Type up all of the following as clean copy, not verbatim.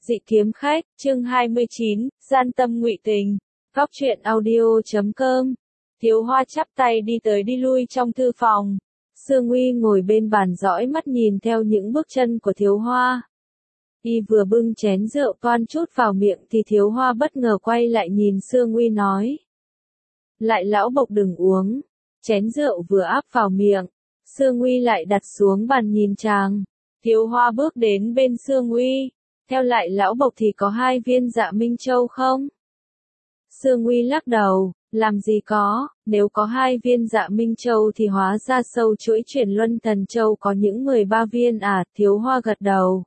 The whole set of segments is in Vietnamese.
Dị kiếm khách, chương 29, gian tâm ngụy tình. Góc truyện audio.com. Thiếu Hoa chắp tay đi tới đi lui trong thư phòng. Sương Uy ngồi bên bàn dõi mắt nhìn theo những bước chân của Thiếu Hoa. Y vừa bưng chén rượu toan chút vào miệng thì Thiếu Hoa bất ngờ quay lại nhìn Sương Uy nói. Lại lão bộc đừng uống. Chén rượu vừa áp vào miệng. Sương Uy lại đặt xuống bàn nhìn chàng. Thiếu Hoa bước đến bên Sương Uy. Theo lại lão bộc thì có 2 viên Dạ Minh Châu không? Sương Uy lắc đầu, làm gì có, nếu có 2 viên Dạ Minh Châu thì hóa ra sâu chuỗi chuyển luân thần châu có những 13 viên à, Thiếu Hoa gật đầu.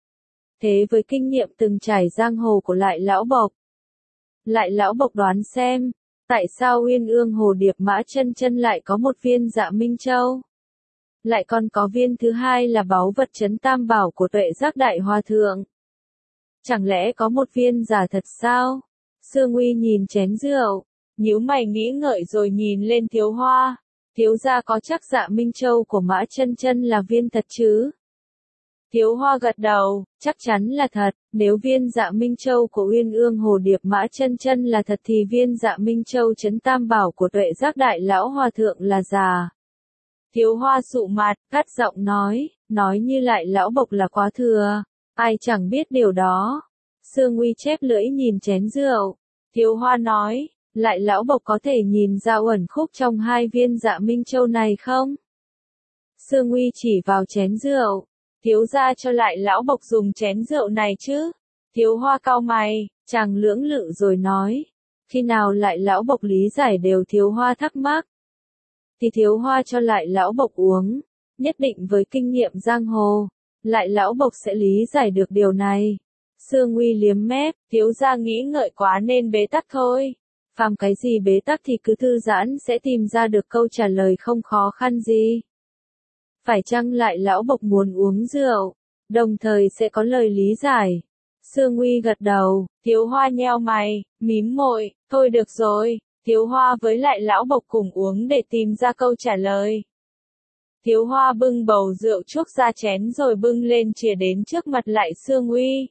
Thế với kinh nghiệm từng trải giang hồ của lại lão bộc. Lại lão bộc đoán xem, tại sao Uyên Ương Hồ Điệp Mã Chân Chân lại có 1 viên Dạ Minh Châu? Lại còn có viên thứ 2 là báu vật trấn tam bảo của Tuệ Giác Đại Hòa Thượng. Chẳng lẽ có 1 viên giả thật sao? Sương Uy nhìn chén rượu, nhíu mày nghĩ ngợi rồi nhìn lên Thiếu Hoa. Thiếu gia có chắc Dạ Minh Châu của Mã Chân Chân là viên thật chứ? Thiếu Hoa gật đầu, chắc chắn là thật, nếu viên Dạ Minh Châu của Uyên Ương Hồ Điệp Mã Chân Chân là thật thì viên Dạ Minh Châu trấn tam bảo của Tuệ Giác Đại Lão Hòa Thượng là giả. Thiếu Hoa sụ mặt, cắt giọng nói như lại lão bộc là quá thừa. Ai chẳng biết điều đó. Sương Uy chép lưỡi nhìn chén rượu. Thiếu Hoa nói, lại lão bộc có thể nhìn ra uẩn khúc trong 2 viên Dạ Minh Châu này không? Sương Uy chỉ vào chén rượu. Thiếu gia cho lại lão bộc dùng chén rượu này chứ? Thiếu Hoa cau mày, chàng lưỡng lự rồi nói. Khi nào lại lão bộc lý giải đều Thiếu Hoa thắc mắc. Thì Thiếu Hoa cho lại lão bộc uống. Nhất định với kinh nghiệm giang hồ. Lại lão bộc sẽ lý giải được điều này. Sương Uy liếm mép, thiếu gia nghĩ ngợi quá nên bế tắc thôi. Phàm cái gì bế tắc thì cứ thư giãn sẽ tìm ra được câu trả lời không khó khăn gì. Phải chăng lại lão bộc muốn uống rượu, đồng thời sẽ có lời lý giải. Sương Uy gật đầu, Thiếu Hoa nheo mày, mím môi, thôi được rồi, Thiếu Hoa với lại lão bộc cùng uống để tìm ra câu trả lời. Thiếu Hoa bưng bầu rượu chuốc ra chén rồi bưng lên chìa đến trước mặt lại Sương Uy.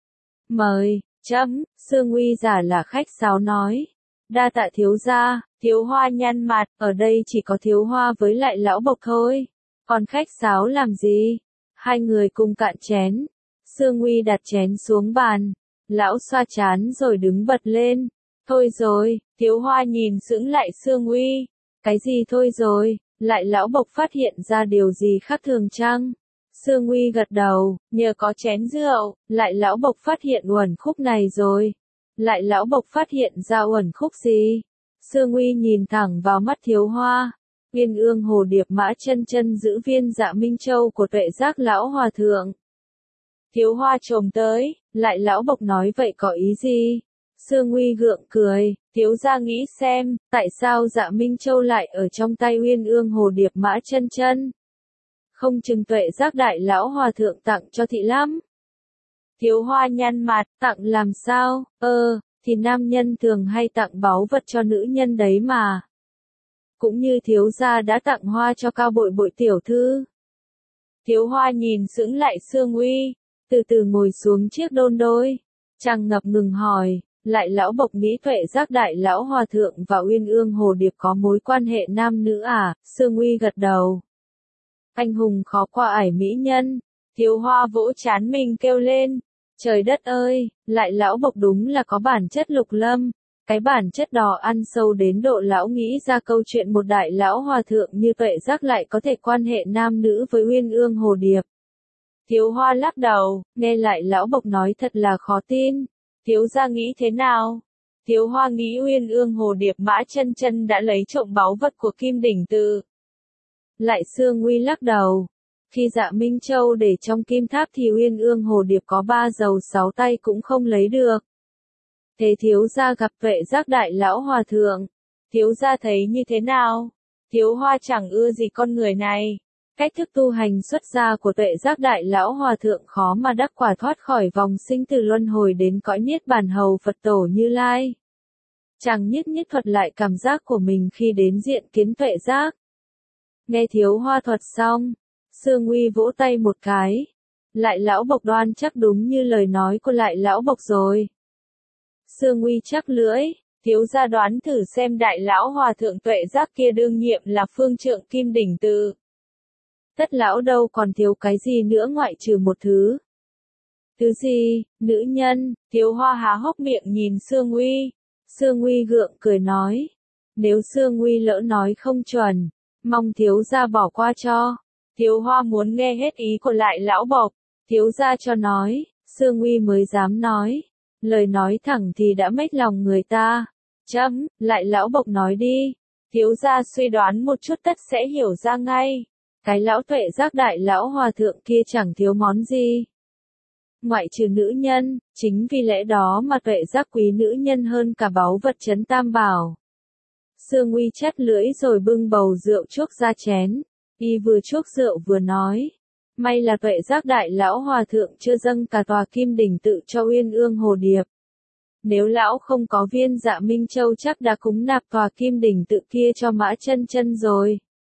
Mời, Sương Uy giả là khách sáo nói. Đa tạ thiếu gia, Thiếu Hoa nhăn mặt, ở đây chỉ có Thiếu Hoa với lại lão bộc thôi. Còn khách sáo làm gì? 2 người cùng cạn chén. Sương Uy đặt chén xuống bàn. Lão xoa trán rồi đứng bật lên. Thôi rồi, Thiếu Hoa nhìn sững lại Sương Uy. Cái gì thôi rồi? Lại lão bộc phát hiện ra điều gì khác thường chăng? Sương Uy gật đầu, nhờ có chén rượu, lại lão bộc phát hiện uẩn khúc này rồi. Lại lão bộc phát hiện ra uẩn khúc gì? Sương Uy nhìn thẳng vào mắt Thiếu Hoa. Uyên Ương Hồ Điệp Mã Chân Chân giữ viên Dạ Minh Châu của Tuệ Giác Lão Hòa Thượng. Thiếu Hoa chồm tới, lại lão bộc nói vậy có ý gì? Sương Uy gượng cười, thiếu gia nghĩ xem, tại sao Dạ Minh Châu lại ở trong tay Uyên Ương Hồ Điệp Mã Chân Chân? Không chừng Tuệ Giác Đại Lão Hòa Thượng tặng cho thị lắm. Thiếu Hoa nhăn mặt, tặng làm sao? Thì nam nhân thường hay tặng báu vật cho nữ nhân đấy mà. Cũng như thiếu gia đã tặng hoa cho Cao Bội Bội tiểu thư. Thiếu Hoa nhìn sững lại Sương Uy, từ từ ngồi xuống chiếc đôn đôi. Chàng ngập ngừng hỏi, lại lão bộc nghĩ Tuệ Giác Đại Lão Hòa Thượng và Uyên Ương Hồ Điệp có mối quan hệ nam nữ à? Sương Uy gật đầu. Anh hùng khó qua ải mỹ nhân. Thiếu Hoa vỗ trán mình kêu lên. Trời đất ơi, lại lão bộc đúng là có bản chất lục lâm. Cái bản chất đó ăn sâu đến độ lão nghĩ ra câu chuyện một đại lão hòa thượng như Tuệ Giác lại có thể quan hệ nam nữ với Uyên Ương Hồ Điệp. Thiếu Hoa lắc đầu, nghe lại lão bộc nói thật là khó tin. Thiếu gia nghĩ thế nào? Thiếu Hoa nghĩ Uyên Ương Hồ Điệp Mã Chân Chân đã lấy trộm báu vật của Kim Đỉnh Tự. Lại Sương Uy lắc đầu. Khi Dạ Minh Châu để trong kim tháp thì Uyên Ương Hồ Điệp có 3 rầu 6 tay cũng không lấy được. Thế thiếu gia gặp Tuệ Giác Đại Lão Hòa Thượng. Thiếu gia thấy như thế nào? Thiếu Hoa chẳng ưa gì con người này. Cách thức tu hành xuất gia của Tuệ Giác Đại Lão Hòa Thượng khó mà đắc quả thoát khỏi vòng sinh tử luân hồi đến cõi niết bàn hầu Phật Tổ Như Lai. Chàng nhất thuật lại cảm giác của mình khi đến diện kiến Tuệ Giác. Nghe Thiếu Hoa thuật xong, Sương Uy vỗ tay một cái. Lại lão bộc đoan chắc đúng như lời nói của lại lão bộc rồi. Sương Nguy chắc lưỡi, thiếu gia đoán thử xem đại lão hòa thượng tuệ giác kia đương nhiệm là phương trượng Kim Đỉnh Tự. Tất lão đâu còn thiếu cái gì nữa ngoại trừ một thứ. Thứ gì, nữ nhân, Thiếu Hoa há hốc miệng nhìn Sương Nguy. Sương Nguy gượng cười nói. Nếu Sương Nguy lỡ nói không chuẩn, mong thiếu gia bỏ qua cho. Thiếu Hoa muốn nghe hết ý của lại lão bộc. Thiếu gia cho nói, Sương Nguy mới dám nói. Lời nói thẳng thì đã mếch lòng người ta. Chấm, lại lão bộc nói đi. Thiếu gia suy đoán một chút tất sẽ hiểu ra ngay. Cái lão tuệ giác đại lão hòa thượng kia chẳng thiếu món gì. Ngoại trừ nữ nhân, chính vì lẽ đó mà tuệ giác quý nữ nhân hơn cả báu vật trấn tam bảo. Sương Nguy chét lưỡi rồi bưng bầu rượu chuốc ra chén. Y vừa chuốc rượu vừa nói. May là tuệ giác đại lão hòa thượng chưa dâng cả tòa Kim Đỉnh Tự cho Uyên Ương Hồ Điệp. Nếu lão không có viên Dạ Minh Châu chắc đã cúng nạp tòa Kim Đỉnh Tự kia cho Mã Chân Chân rồi.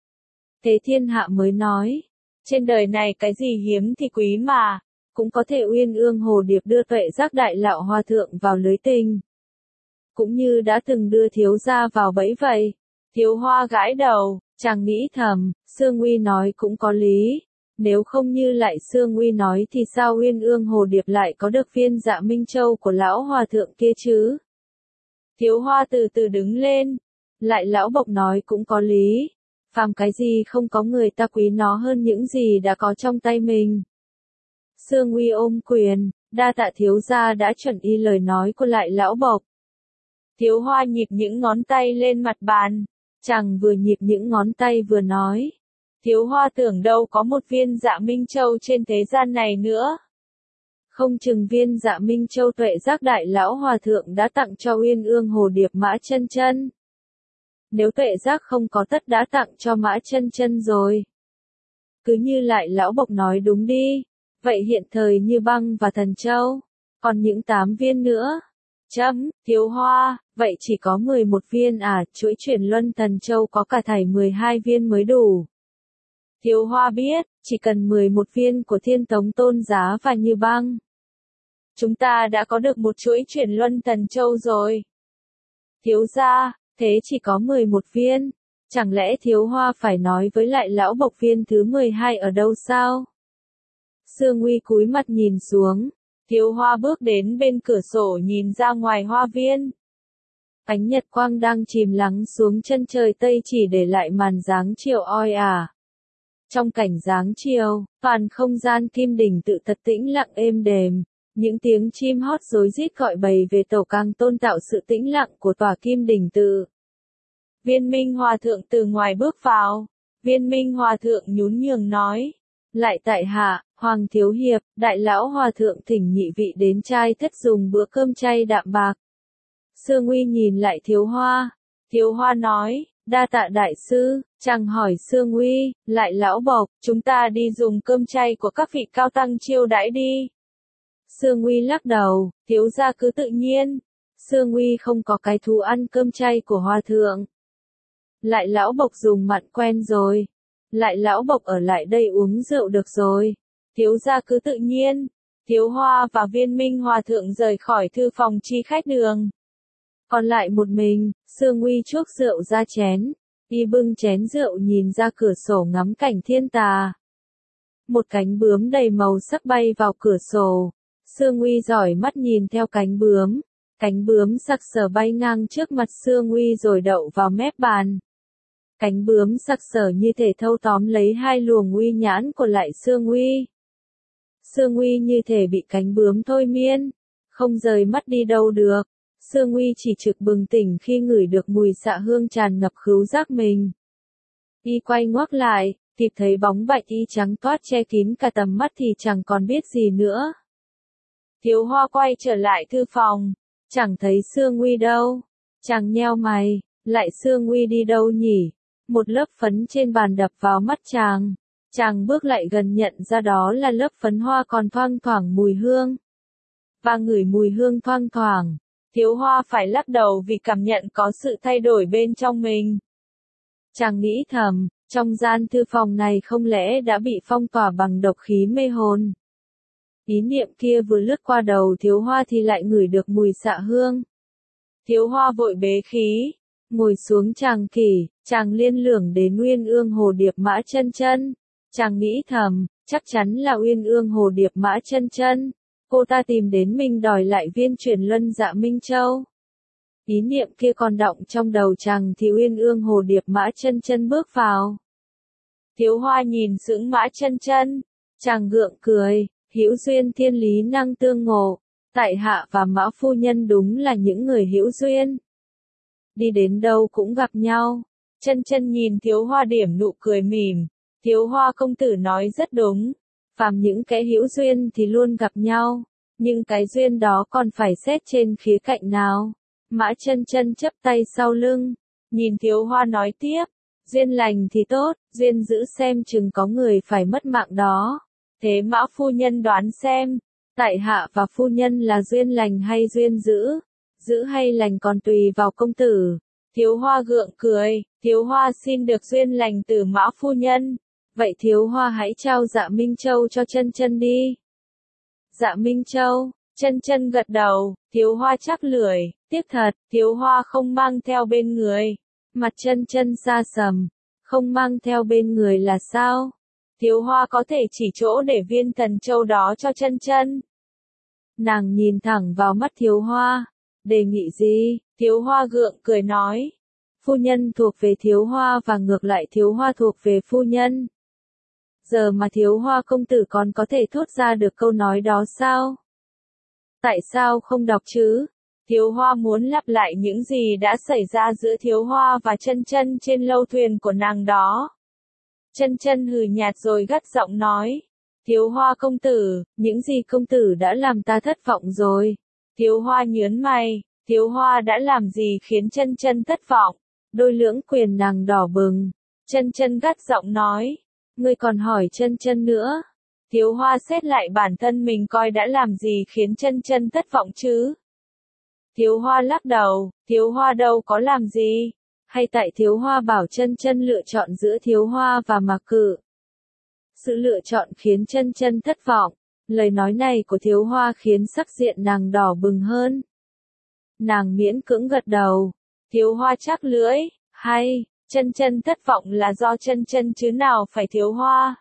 Thế thiên hạ mới nói. Trên đời này cái gì hiếm thì quý mà. Cũng có thể Uyên Ương Hồ Điệp đưa tuệ giác đại lão hòa thượng vào lưới tình. Cũng như đã từng đưa thiếu gia vào bẫy vậy. Thiếu Hoa gãi đầu, chàng nghĩ thầm, Sương Nguy nói cũng có lý. Nếu không như lại Sương Nguy nói thì sao Uyên Ương Hồ Điệp lại có được viên Dạ Minh Châu của lão hòa thượng kia chứ? Thiếu Hoa từ từ đứng lên. Lại lão bộc nói cũng có lý. Phàm cái gì không có người ta quý nó hơn những gì đã có trong tay mình. Sương Nguy ôm quyền, đa tạ thiếu gia đã chuẩn y lời nói của lại lão bộc. Thiếu Hoa nhịp những ngón tay lên mặt bàn. Chàng vừa nhịp những ngón tay vừa nói. Thiếu Hoa tưởng đâu có một viên Dạ Minh Châu trên thế gian này nữa. Không chừng viên Dạ Minh Châu tuệ giác đại lão hòa thượng đã tặng cho Uyên Ương Hồ Điệp Mã Chân Chân. Nếu tuệ giác không có tất đã tặng cho Mã Chân Chân rồi. Cứ như lại lão bộc nói đúng đi. Vậy hiện thời Như Băng và Thần Châu. Còn những 8 viên nữa. Chấm, Thiếu Hoa, vậy chỉ có 11 viên à, chuỗi chuyển luân Thần Châu có cả thảy 12 viên mới đủ. Thiếu Hoa biết, chỉ cần 11 viên của Thiên Tống Tôn Giá và Như Băng. Chúng ta đã có được một chuỗi chuyển luân Thần Châu rồi. Thiếu gia, thế chỉ có 11 viên. Chẳng lẽ Thiếu Hoa phải nói với lại lão bộc viên thứ 12 ở đâu sao? Sương Nguy cúi mặt nhìn xuống. Thiếu Hoa bước đến bên cửa sổ nhìn ra ngoài hoa viên. Ánh nhật quang đang chìm lắng xuống chân trời tây chỉ để lại màn dáng chiều oi ả. Trong cảnh dáng chiều, toàn không gian Kim Đỉnh Tự thật tĩnh lặng êm đềm. Những tiếng chim hót rối rít gọi bầy về tổ càng tôn tạo sự tĩnh lặng của tòa Kim Đỉnh Tự. Viên Minh Hòa Thượng từ ngoài bước vào. Viên Minh Hòa Thượng nhún nhường nói. Lại tại hạ, Hoàng Thiếu Hiệp, đại lão hòa thượng thỉnh nhị vị đến trai thất dùng bữa cơm chay đạm bạc. Sương Nguy nhìn lại Thiếu Hoa. Thiếu Hoa nói, đa tạ đại sư, chàng hỏi Sương Nguy, lại lão bộc, chúng ta đi dùng cơm chay của các vị cao tăng chiêu đãi đi. Sương Nguy lắc đầu, thiếu gia cứ tự nhiên. Sương Nguy không có cái thú ăn cơm chay của hòa thượng. Lại lão bộc dùng mặn quen rồi. Lại lão bộc ở lại đây uống rượu được rồi. Thiếu gia cứ tự nhiên. Thiếu Hoa và Viên Minh Hòa Thượng rời khỏi thư phòng chi khách đường. Còn lại một mình, Sương Nguy chuốc rượu ra chén. Y bưng chén rượu nhìn ra cửa sổ ngắm cảnh thiên tà. Một cánh bướm đầy màu sắc bay vào cửa sổ. Sương Nguy giỏi mắt nhìn theo cánh bướm. Cánh bướm sặc sỡ bay ngang trước mặt Sương Nguy rồi đậu vào mép bàn. Cánh bướm sặc sỡ như thể thâu tóm lấy hai luồng uy nhãn của lại Sương Nguy. Sương Nguy như thể bị cánh bướm thôi miên, không rời mắt đi đâu được. Sương Nguy chỉ trực bừng tỉnh khi ngửi được mùi xạ hương tràn ngập khứu giác mình. Y quay ngoắt lại, kịp thấy bóng bạch y trắng toát che kín cả tầm mắt thì chẳng còn biết gì nữa. Thiếu Hoa quay trở lại thư phòng, chẳng thấy Sương Nguy đâu. Chàng nheo mày, lại Sương Nguy đi đâu nhỉ? Một lớp phấn trên bàn đập vào mắt chàng. Chàng bước lại gần nhận ra đó là lớp phấn hoa còn thoang thoảng mùi hương. Và ngửi mùi hương thoang thoảng. Thiếu Hoa phải lắc đầu vì cảm nhận có sự thay đổi bên trong mình. Chàng nghĩ thầm, trong gian thư phòng này không lẽ đã bị phong tỏa bằng độc khí mê hồn. Ý niệm kia vừa lướt qua đầu Thiếu Hoa thì lại ngửi được mùi xạ hương. Thiếu Hoa vội bế khí, ngồi xuống chàng kỷ, chàng liên ltưởng đến Uyên Ương Hồ Điệp Mã Chân Chân. Chàng nghĩ thầm, chắc chắn là Uyên Ương Hồ Điệp Mã Chân Chân. Cô ta tìm đến mình đòi lại viên truyền luân Dạ Minh Châu. Ý niệm kia còn đọng trong đầu chàng thì Uyên Ương Hồ Điệp Mã Chân Chân bước vào. Thiếu Hoa nhìn sững Mã Chân Chân, chàng gượng cười, hữu duyên thiên lý năng tương ngộ, tại hạ và Mã phu nhân đúng là những người hữu duyên. Đi đến đâu cũng gặp nhau. Chân Chân nhìn Thiếu Hoa điểm nụ cười mỉm, Thiếu Hoa công tử nói rất đúng, phàm những kẻ hữu duyên thì luôn gặp nhau, nhưng cái duyên đó còn phải xét trên khía cạnh nào. Mã Chân Chân chắp tay sau lưng, nhìn Thiếu Hoa nói tiếp, duyên lành thì tốt, duyên dữ xem chừng có người phải mất mạng đó. Thế Mã phu nhân đoán xem, tại hạ và phu nhân là duyên lành hay duyên dữ? Dữ hay lành còn tùy vào công tử. Thiếu Hoa gượng cười, Thiếu Hoa xin được duyên lành từ Mã phu nhân. Vậy Thiếu Hoa hãy trao Dạ Minh Châu cho Chân Chân đi. Dạ Minh Châu, Chân Chân gật đầu, Thiếu Hoa chắc lưỡi, tiếc thật, Thiếu Hoa không mang theo bên người. Mặt Chân Chân xa sầm, không mang theo bên người là sao? Thiếu Hoa có thể chỉ chỗ để viên thần châu đó cho Chân Chân. Nàng nhìn thẳng vào mắt Thiếu Hoa, đề nghị gì? Thiếu Hoa gượng cười nói, phu nhân thuộc về Thiếu Hoa và ngược lại Thiếu Hoa thuộc về phu nhân. Giờ mà Thiếu Hoa công tử còn có thể thốt ra được câu nói đó sao? Tại sao không đọc chứ? Thiếu Hoa muốn lặp lại những gì đã xảy ra giữa Thiếu Hoa và Chân Chân trên lâu thuyền của nàng đó. Chân Chân hừ nhạt rồi gắt giọng nói, Thiếu Hoa công tử, những gì công tử đã làm ta thất vọng rồi. Thiếu Hoa nhớn mày, Thiếu Hoa đã làm gì khiến Chân Chân thất vọng? Đôi lưỡng quyền nàng đỏ bừng. Chân Chân gắt giọng nói, ngươi còn hỏi Chân Chân nữa. Thiếu Hoa xét lại bản thân mình coi đã làm gì khiến Chân Chân thất vọng chứ? Thiếu Hoa lắc đầu, Thiếu Hoa đâu có làm gì. Hay tại Thiếu Hoa bảo Chân Chân lựa chọn giữa Thiếu Hoa và Mạc Cự. Sự lựa chọn khiến Chân Chân thất vọng. Lời nói này của Thiếu Hoa khiến sắc diện nàng đỏ bừng hơn. Nàng miễn cưỡng gật đầu. Thiếu Hoa chắc lưỡi, hay, Chân Chân thất vọng là do Chân Chân chứ nào phải Thiếu Hoa.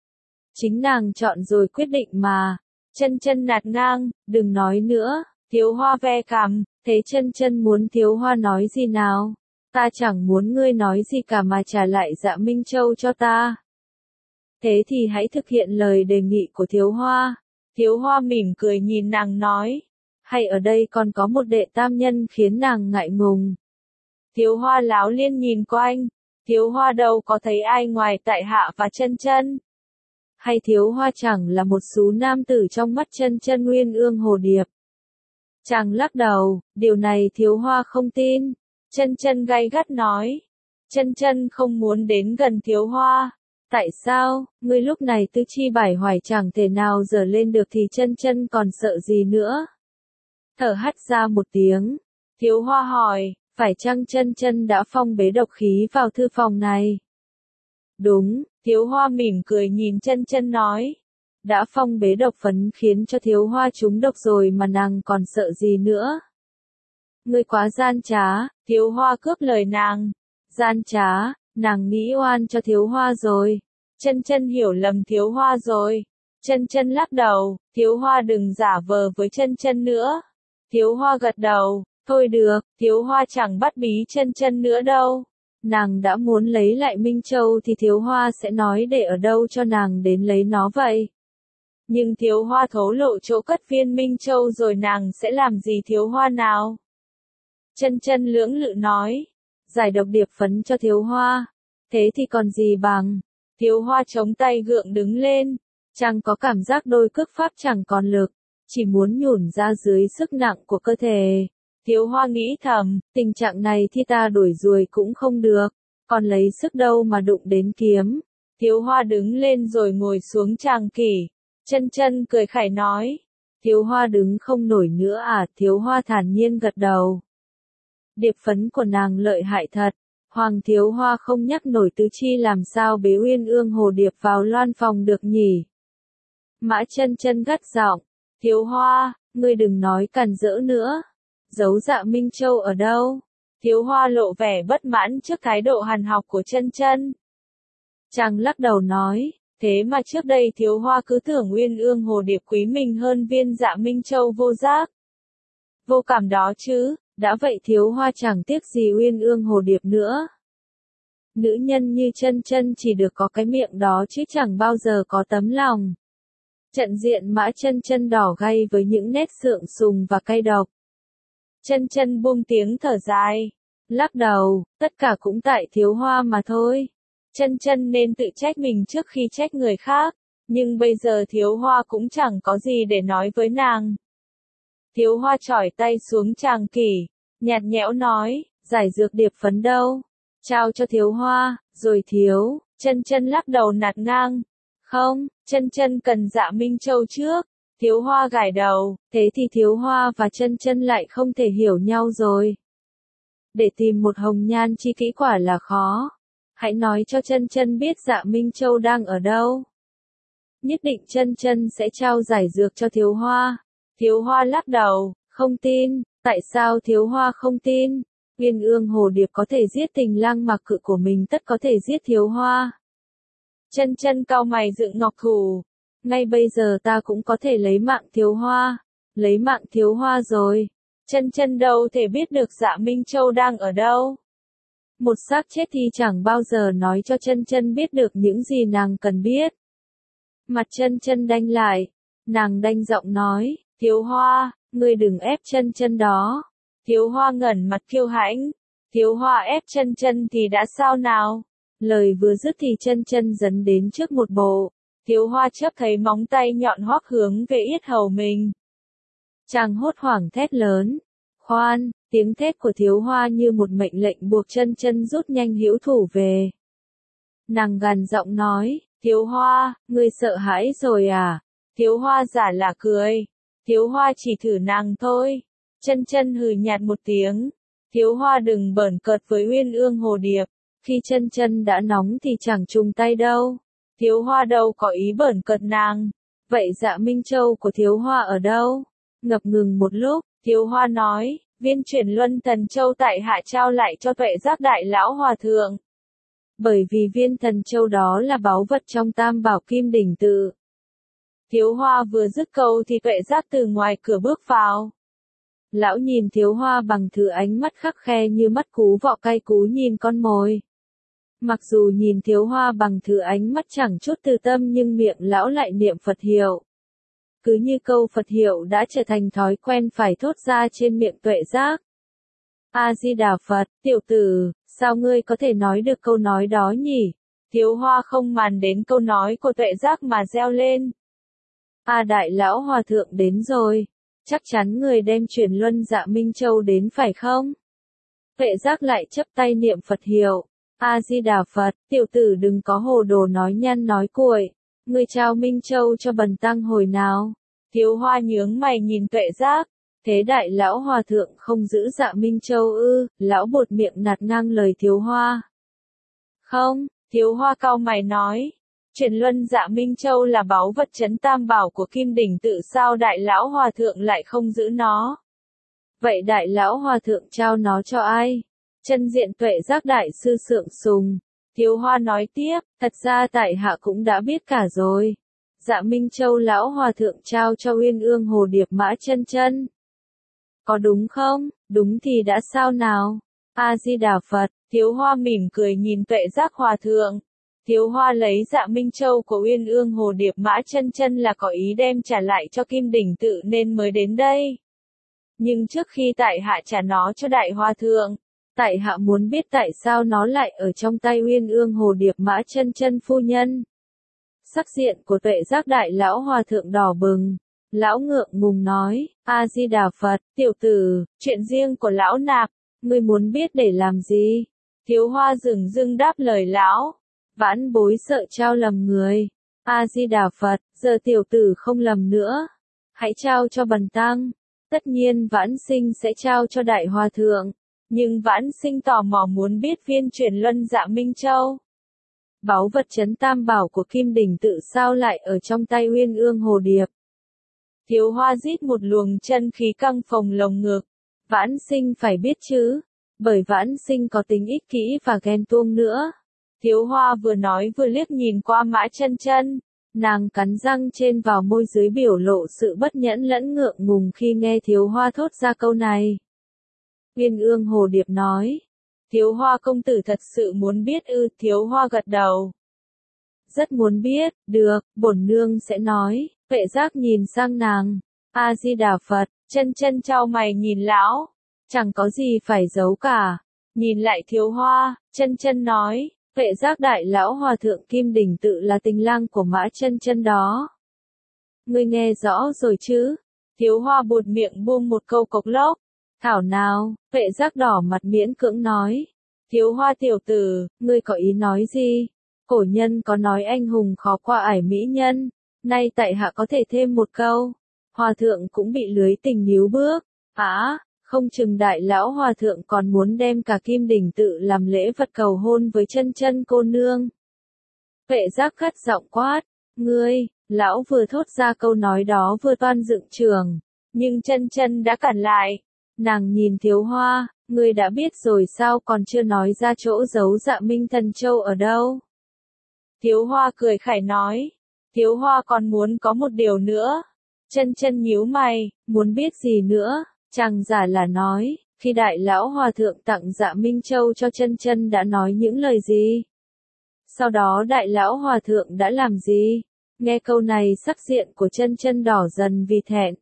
Chính nàng chọn rồi quyết định mà. Chân Chân nạt ngang, đừng nói nữa. Thiếu Hoa ve cằm, thế Chân Chân muốn Thiếu Hoa nói gì nào? Ta chẳng muốn ngươi nói gì cả mà trả lại Dạ Minh Châu cho ta. Thế thì hãy thực hiện lời đề nghị của Thiếu Hoa. Thiếu Hoa mỉm cười nhìn nàng nói, hay ở đây còn có một đệ tam nhân khiến nàng ngại ngùng. Thiếu Hoa láo liên nhìn quanh, Thiếu Hoa đâu có thấy ai ngoài tại hạ và Chân Chân. Hay Thiếu Hoa chẳng là một số nam tử trong mắt Chân Chân Uyên Ương Hồ Điệp. Chàng lắc đầu, điều này Thiếu Hoa không tin. Chân Chân gay gắt nói, Chân Chân không muốn đến gần Thiếu Hoa. Tại sao? Ngươi lúc này tư chi bải hoài chẳng thể nào dở lên được thì Chân Chân còn sợ gì nữa? Thở hắt ra một tiếng. Thiếu Hoa hỏi, phải chăng Chân Chân đã phong bế độc khí vào thư phòng này? Đúng, Thiếu Hoa mỉm cười nhìn Chân Chân nói. Đã phong bế độc phấn khiến cho Thiếu Hoa trúng độc rồi mà nàng còn sợ gì nữa? Ngươi quá gian trá, Thiếu Hoa cướp lời nàng. Gian trá, nàng nghĩ oan cho Thiếu Hoa rồi. Chân Chân hiểu lầm Thiếu Hoa rồi. Chân Chân lắc đầu, Thiếu Hoa đừng giả vờ với Chân Chân nữa. Thiếu Hoa gật đầu, thôi được, Thiếu Hoa chẳng bắt bí Chân Chân nữa đâu. Nàng đã muốn lấy lại Minh Châu thì Thiếu Hoa sẽ nói để ở đâu cho nàng đến lấy nó vậy. Nhưng Thiếu Hoa thổ lộ chỗ cất viên Minh Châu rồi nàng sẽ làm gì Thiếu Hoa nào? Chân Chân lưỡng lự nói, giải độc điệp phấn cho Thiếu Hoa. Thế thì còn gì bằng. Thiếu Hoa chống tay gượng đứng lên, chàng có cảm giác đôi cước pháp chẳng còn lực, chỉ muốn nhủn ra dưới sức nặng của cơ thể. Thiếu Hoa nghĩ thầm, tình trạng này thì ta đuổi ruồi cũng không được, còn lấy sức đâu mà đụng đến kiếm. Thiếu Hoa đứng lên rồi ngồi xuống chàng kỷ. Chân Chân cười khải nói, Thiếu Hoa đứng không nổi nữa à? Thiếu Hoa thản nhiên gật đầu. Điệp phấn của nàng lợi hại thật. Hoàng Thiếu Hoa không nhắc nổi tứ chi làm sao bế Uyên Ương Hồ Điệp vào loan phòng được nhỉ? Mã Chân Chân gắt giọng, Thiếu Hoa, ngươi đừng nói càn rỡ nữa. Giấu Dạ Minh Châu ở đâu? Thiếu Hoa lộ vẻ bất mãn trước thái độ hằn học của Chân Chân. Chàng lắc đầu nói, thế mà trước đây Thiếu Hoa cứ tưởng Uyên Ương Hồ Điệp quý mình hơn viên Dạ Minh Châu vô giác. Vô cảm đó chứ, đã vậy Thiếu Hoa chẳng tiếc gì Uyên Ương Hồ Điệp nữa. Nữ nhân như Chân Chân chỉ được có cái miệng đó chứ chẳng bao giờ có tấm lòng. Trận diện Mã Chân Chân đỏ gay với những nét sượng sùng và cay độc. Chân Chân buông tiếng thở dài, lắc đầu, tất cả cũng tại Thiếu Hoa mà thôi. Chân Chân nên tự trách mình trước khi trách người khác, nhưng bây giờ Thiếu Hoa cũng chẳng có gì để nói với nàng. Thiếu Hoa chỏi tay xuống tràng kỷ, nhạt nhẽo nói, giải dược điệp phấn đâu? Trao cho Thiếu Hoa, rồi thiếu. Chân Chân lắc đầu nạt ngang. Không, Chân Chân cần Dạ Minh Châu trước. Thiếu Hoa gãi đầu, thế thì Thiếu Hoa và Chân Chân lại không thể hiểu nhau rồi. Để tìm một hồng nhan chi kỹ quả là khó. Hãy nói cho Chân Chân biết Dạ Minh Châu đang ở đâu. Nhất định Chân Chân sẽ trao giải dược cho Thiếu Hoa. Thiếu Hoa lắc đầu, không tin. Tại sao Thiếu Hoa không tin? Uyên Ương Hồ Điệp có thể giết Tình Lang Mặc Cự của mình, tất có thể giết Thiếu Hoa. Chân Chân cau mày dựng ngọc thủ. Ngay bây giờ ta cũng có thể lấy mạng Thiếu Hoa. Lấy mạng Thiếu Hoa rồi. Chân Chân đâu thể biết được Dạ Minh Châu đang ở đâu. Một xác chết thì chẳng bao giờ nói cho Chân Chân biết được những gì nàng cần biết. Mặt Chân Chân đanh lại. Nàng đanh giọng nói, Thiếu Hoa, ngươi đừng ép Chân Chân đó. Thiếu Hoa ngẩn mặt kiêu hãnh. Thiếu Hoa ép Chân Chân thì đã sao nào? Lời vừa dứt thì Chân Chân dấn đến trước một bộ. Thiếu Hoa chớp thấy móng tay nhọn hoắc hướng về yết hầu mình. Chàng hốt hoảng thét lớn. Khoan, tiếng thét của Thiếu Hoa như một mệnh lệnh buộc Chân Chân rút nhanh hữu thủ về. Nàng gằn giọng nói, Thiếu Hoa, ngươi sợ hãi rồi à? Thiếu Hoa giả là cười. Thiếu Hoa chỉ thử nàng thôi. Chân Chân hừ nhạt một tiếng. Thiếu Hoa đừng bỡn cợt với Uyên Ương Hồ Điệp. Khi Chân Chân đã nóng thì chẳng chung tay đâu. Thiếu Hoa đâu có ý bỡn cợt nàng. Vậy Dạ Minh Châu của Thiếu Hoa ở đâu? Ngập ngừng một lúc, Thiếu Hoa nói, viên chuyển luân thần châu tại hạ trao lại cho Tuệ Giác Đại Lão Hòa Thượng. Bởi vì viên thần châu đó là báu vật trong Tam Bảo Kim Đỉnh Tự. Thiếu Hoa vừa dứt câu thì Tuệ Giác từ ngoài cửa bước vào. Lão nhìn Thiếu Hoa bằng thứ ánh mắt khắc khe như mắt cú vọ cay cú nhìn con mồi. Mặc dù nhìn Thiếu Hoa bằng thứ ánh mắt chẳng chút từ tâm nhưng miệng lão lại niệm Phật hiệu. Cứ như câu Phật hiệu đã trở thành thói quen phải thốt ra trên miệng Tuệ Giác. A-di-đà Phật, tiểu tử, sao ngươi có thể nói được câu nói đó nhỉ? Thiếu Hoa không màng đến câu nói của Tuệ Giác mà reo lên. Đại Lão Hòa Thượng đến rồi. Chắc chắn người đem chuyển luân Dạ Minh Châu đến phải không? Tuệ Giác lại chấp tay niệm Phật hiệu. A-di-đà Phật, tiểu tử đừng có hồ đồ nói nhăn nói cuội. Ngươi trao Minh Châu cho bần tăng hồi nào? Thiếu Hoa nhướng mày nhìn Tuệ Giác. Thế Đại Lão Hòa Thượng không giữ Dạ Minh Châu ư? Lão bột miệng nạt ngang lời Thiếu Hoa. Không, Thiếu Hoa cau mày nói. Chuyển luân Dạ Minh Châu là báu vật trấn Tam Bảo của Kim Đỉnh Tự, sao Đại Lão Hòa Thượng lại không giữ nó? Vậy Đại Lão Hòa Thượng trao nó cho ai? Chân diện Tuệ Giác đại sư sượng sùng. Thiếu Hoa nói tiếp, thật ra tại hạ cũng đã biết cả rồi. Dạ Minh Châu Lão Hòa Thượng trao cho Uyên Ương Hồ Điệp Mã Chân Chân. Có đúng không? Đúng thì đã sao nào? A-di-đà Phật. Thiếu Hoa mỉm cười nhìn Tuệ Giác Hòa Thượng. Thiếu Hoa lấy Dạ Minh Châu của Uyên Ương Hồ Điệp Mã Chân Chân là có ý đem trả lại cho Kim Đỉnh Tự nên mới đến đây. Nhưng trước khi tại hạ trả nó cho Đại Hòa Thượng, tại hạ muốn biết tại sao nó lại ở trong tay Uyên Ương Hồ Điệp Mã Chân Chân phu nhân. Sắc diện của Tuệ Giác Đại Lão Hòa Thượng đỏ bừng. Lão ngượng ngùng nói, A-di-đà Phật, tiểu tử, chuyện riêng của lão nạp, ngươi muốn biết để làm gì? Thiếu Hoa dửng dưng đáp lời lão. Vãn bối sợ trao lầm người. A-di-đà Phật, giờ tiểu tử không lầm nữa. Hãy trao cho bần tăng. Tất nhiên Vãn Sinh sẽ trao cho Đại Hòa Thượng. Nhưng Vãn Sinh tò mò muốn biết viên chuyển luân Dạ Minh Châu. Báu vật trấn tam bảo của Kim Đỉnh Tự sao lại ở trong tay Uyên Ương Hồ Điệp? Thiếu Hoa rít một luồng chân khí căng phồng lồng ngực. Vãn Sinh phải biết chứ, bởi Vãn Sinh có tính ích kỷ và ghen tuông nữa. Thiếu Hoa vừa nói vừa liếc nhìn qua Mã Chân Chân, nàng cắn răng trên vào môi dưới biểu lộ sự bất nhẫn lẫn ngượng ngùng khi nghe Thiếu Hoa thốt ra câu này. Uyên Ương Hồ Điệp nói, Thiếu Hoa công tử thật sự muốn biết ư? Thiếu Hoa gật đầu. Rất muốn biết, được, bổn nương sẽ nói. Vệ Giác nhìn sang nàng, A Di Đà Phật. Chân Chân chau mày nhìn lão, chẳng có gì phải giấu cả. Nhìn lại Thiếu Hoa, Chân Chân nói, Vệ Giác đại lão hòa thượng Kim Đỉnh Tự là tình lang của Mã Chân Chân đó. Ngươi nghe rõ rồi chứ? Thiếu Hoa buột miệng buông một câu cộc lốc. Thảo nào, Vệ Giác đỏ mặt miễn cưỡng nói. Thiếu Hoa tiểu tử, ngươi có ý nói gì? Cổ nhân có nói anh hùng khó qua ải mỹ nhân, nay tại hạ có thể thêm một câu. Hòa thượng cũng bị lưới tình níu bước. Không chừng đại lão hòa thượng còn muốn đem cả Kim Đỉnh Tự làm lễ vật cầu hôn với Chân Chân cô nương. Vệ Giác cất giọng quát, ngươi, lão vừa thốt ra câu nói đó vừa toan dựng trường, nhưng Chân Chân đã cản lại. Nàng nhìn Thiếu Hoa, ngươi đã biết rồi sao còn chưa nói ra chỗ giấu Dạ Minh Thần Châu ở đâu? Thiếu Hoa cười khải nói, Thiếu Hoa còn muốn có một điều nữa. Chân Chân nhíu mày, muốn biết gì nữa? Chàng giả là nói, khi đại lão hòa thượng tặng Dạ Minh Châu cho Chân Chân đã nói những lời gì? Sau đó đại lão hòa thượng đã làm gì? Nghe câu này sắc diện của Chân Chân đỏ dần vì thẹn.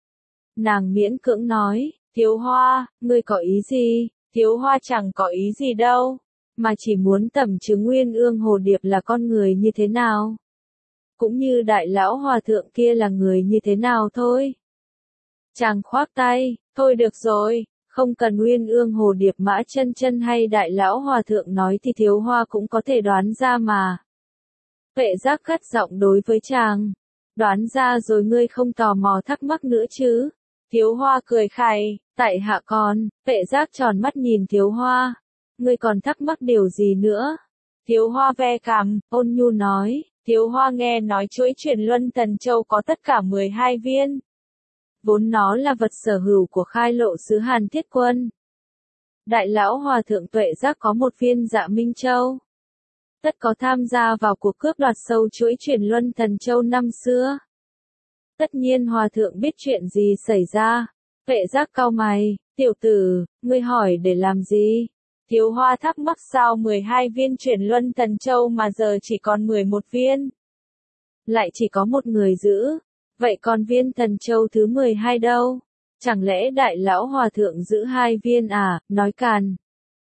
Nàng miễn cưỡng nói, Thiếu Hoa, ngươi có ý gì? Thiếu Hoa chẳng có ý gì đâu, mà chỉ muốn tẩm chứng Uyên Ương Hồ Điệp là con người như thế nào. Cũng như đại lão hòa thượng kia là người như thế nào thôi. Chàng khoác tay, thôi được rồi, không cần Uyên Ương Hồ Điệp Mã Chân Chân hay đại lão hòa thượng nói thì Thiếu Hoa cũng có thể đoán ra mà. Vệ Giác cất giọng đối với chàng, đoán ra rồi ngươi không tò mò thắc mắc nữa chứ? Thiếu Hoa cười khẩy, tại hạ còn. Vệ Giác tròn mắt nhìn Thiếu Hoa, ngươi còn thắc mắc điều gì nữa? Thiếu Hoa ve cằm, ôn nhu nói, Thiếu Hoa nghe nói chuỗi chuyển luân thần châu có tất cả 12 viên. Vốn nó là vật sở hữu của khai lộ sứ Hàn Thiết Quân. Đại lão hòa thượng Tuệ Giác có một viên Dạ Minh Châu. Tất có tham gia vào cuộc cướp đoạt sâu chuỗi chuyển luân thần châu năm xưa. Tất nhiên hòa thượng biết chuyện gì xảy ra. Vệ Giác cau mày, tiểu tử, ngươi hỏi để làm gì? Thiếu Hoa thắc mắc sao 12 viên chuyển luân thần châu mà giờ chỉ còn 11 viên. Lại chỉ có một người giữ. Vậy còn viên thần châu thứ 12 đâu? Chẳng lẽ đại lão hòa thượng giữ 2 viên à? Nói càn.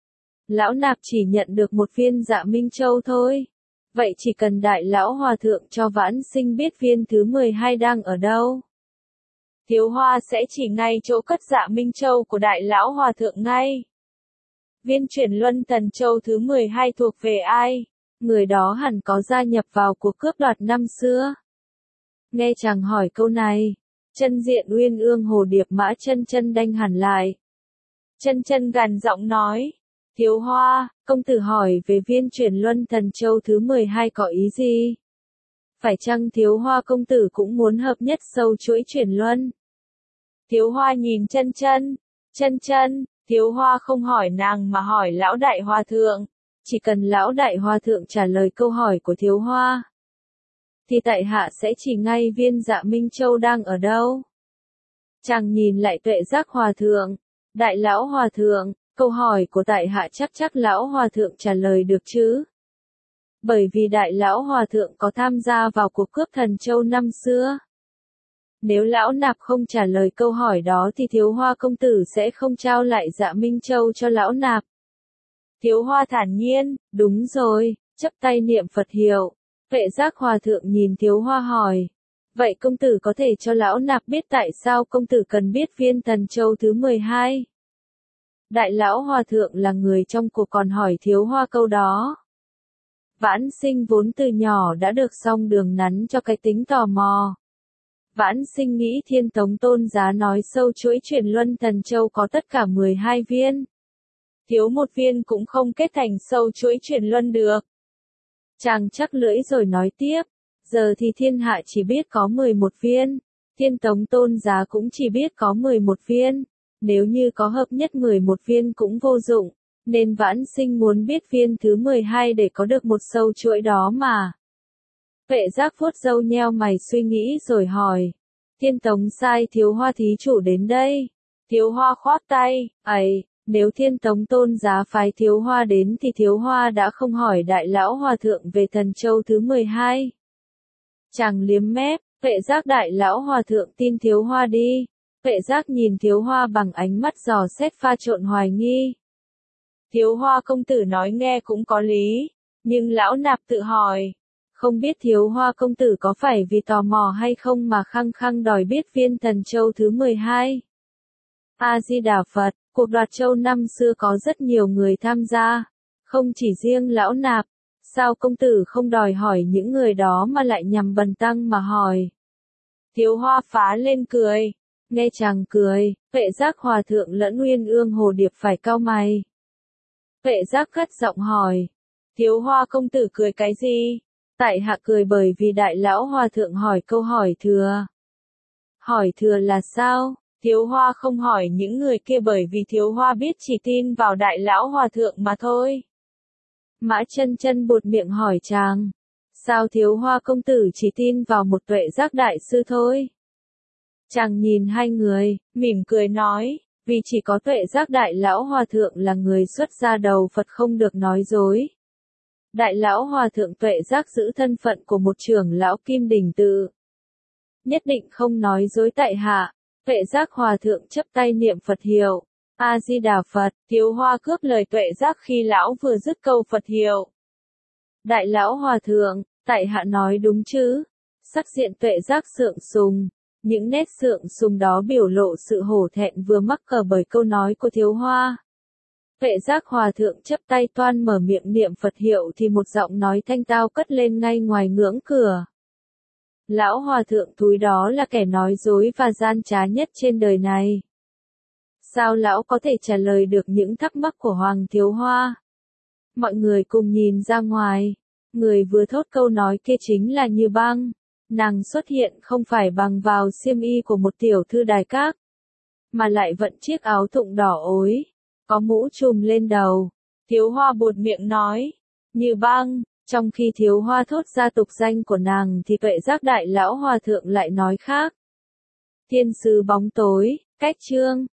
Lão nạp chỉ nhận được một viên Dạ Minh Châu thôi. Vậy chỉ cần đại lão hòa thượng cho Vãn Sinh biết viên thứ 12 đang ở đâu. Thiếu Hoa sẽ chỉ ngay chỗ cất Dạ Minh Châu của đại lão hòa thượng ngay. Viên chuyển luân thần châu thứ 12 thuộc về ai? Người đó hẳn có gia nhập vào cuộc cướp đoạt năm xưa. Nghe chàng hỏi câu này, chân diện Uyên Ương Hồ Điệp Mã Chân Chân đanh hẳn lại. Chân Chân gằn giọng nói, Thiếu Hoa, công tử hỏi về viên chuyển luân thần châu thứ 12 có ý gì? Phải chăng Thiếu Hoa công tử cũng muốn hợp nhất sâu chuỗi chuyển luân? Thiếu Hoa nhìn Chân Chân, Chân Chân, Thiếu Hoa không hỏi nàng mà hỏi lão đại hòa thượng. Chỉ cần lão đại hòa thượng trả lời câu hỏi của Thiếu Hoa, thì tại hạ sẽ chỉ ngay viên Dạ Minh Châu đang ở đâu. Chàng nhìn lại Tuệ Giác hòa thượng, đại lão hòa thượng, câu hỏi của tại hạ chắc lão hòa thượng trả lời được chứ? Bởi vì đại lão hòa thượng có tham gia vào cuộc cướp thần châu năm xưa. Nếu lão nạp không trả lời câu hỏi đó thì Thiếu Hoa công tử sẽ không trao lại Dạ Minh Châu cho lão nạp. Thiếu Hoa thản nhiên, đúng rồi, chắp tay niệm Phật hiệu. Vệ Giác hòa thượng nhìn Thiếu Hoa hỏi, vậy công tử có thể cho lão nạp biết tại sao công tử cần biết viên thần châu thứ 12? Đại lão hòa thượng là người trong cuộc còn hỏi Thiếu Hoa câu đó. Vãn Sinh vốn từ nhỏ đã được song đường nắn cho cái tính tò mò. Vãn Sinh nghĩ Thiên Tống Tôn Giá nói sâu chuỗi chuyển luân thần châu có tất cả 12 viên. Thiếu một viên cũng không kết thành sâu chuỗi chuyển luân được. Chàng chắc lưỡi rồi nói tiếp, giờ thì thiên hạ chỉ biết có 11 viên, Thiên Tống Tôn Giá cũng chỉ biết có 11 viên, nếu như có hợp nhất 11 viên cũng vô dụng, nên vãn sinh muốn biết viên thứ 12 để có được một sâu chuỗi đó mà. Vệ Giác vuốt râu nheo mày suy nghĩ rồi hỏi, Thiên Tống sai Thiếu Hoa thí chủ đến đây. Thiếu Hoa khoát tay, ấy, nếu Thiên Tống Tôn Giá phái Thiếu Hoa đến thì Thiếu Hoa đã không hỏi Đại Lão Hòa Thượng về Thần Châu thứ 12. Chàng liếm mép, Vệ Giác Đại Lão Hòa Thượng tin Thiếu Hoa đi. Vệ Giác nhìn Thiếu Hoa bằng ánh mắt dò xét pha trộn hoài nghi. Thiếu Hoa công tử nói nghe cũng có lý, nhưng Lão Nạp tự hỏi, không biết Thiếu Hoa công tử có phải vì tò mò hay không mà khăng khăng đòi biết viên Thần Châu thứ 12. A-di-đà Phật, cuộc đoạt châu năm xưa có rất nhiều người tham gia, không chỉ riêng Lão Nạp, sao công tử không đòi hỏi những người đó mà lại nhằm bần tăng mà hỏi. Thiếu Hoa phá lên cười, nghe chàng cười, Vệ Giác Hòa Thượng lẫn Uyên Ương Hồ Điệp phải cau mày. Vệ Giác cất giọng hỏi, Thiếu Hoa công tử cười cái gì? Tại hạ cười bởi vì Đại Lão Hòa Thượng hỏi câu hỏi thừa. Hỏi thừa là sao? Thiếu Hoa không hỏi những người kia bởi vì Thiếu Hoa biết chỉ tin vào Đại Lão Hòa Thượng mà thôi. Mã Chân Chân buột miệng hỏi chàng, sao Thiếu Hoa công tử chỉ tin vào một Tuệ Giác đại sư thôi? Chàng nhìn hai người, mỉm cười nói, vì chỉ có Tuệ Giác Đại Lão Hòa Thượng là người xuất gia đầu Phật không được nói dối. Đại Lão Hòa Thượng Tuệ Giác giữ thân phận của một trưởng lão Kim Đình Tự, nhất định không nói dối tại hạ. Tuệ Giác Hòa Thượng chắp tay niệm Phật hiệu, A-di-đà Phật. Thiếu Hoa cướp lời Tuệ Giác khi lão vừa dứt câu Phật hiệu. Đại Lão Hòa Thượng, tại hạ nói đúng chứ? Sắc diện Tuệ Giác sượng sùng, những nét sượng sùng đó biểu lộ sự hổ thẹn vừa mắc cỡ bởi câu nói của Thiếu Hoa. Tuệ Giác Hòa Thượng chắp tay toan mở miệng niệm Phật hiệu thì một giọng nói thanh tao cất lên ngay ngoài ngưỡng cửa. Lão Hòa Thượng thúi đó là kẻ nói dối và gian trá nhất trên đời này. Sao lão có thể trả lời được những thắc mắc của Hoàng Thiếu Hoa? Mọi người cùng nhìn ra ngoài. Người vừa thốt câu nói kia chính là Như Băng. Nàng xuất hiện không phải bằng vào xiêm y của một tiểu thư đài các, mà lại vận chiếc áo thụng đỏ ối, có mũ trùm lên đầu. Thiếu Hoa buột miệng nói, Như Băng. Trong khi Thiếu Hoa thốt ra tục danh của nàng thì Tuệ Giác Đại Lão Hòa Thượng lại nói khác. Thiên sứ bóng tối, cách chương.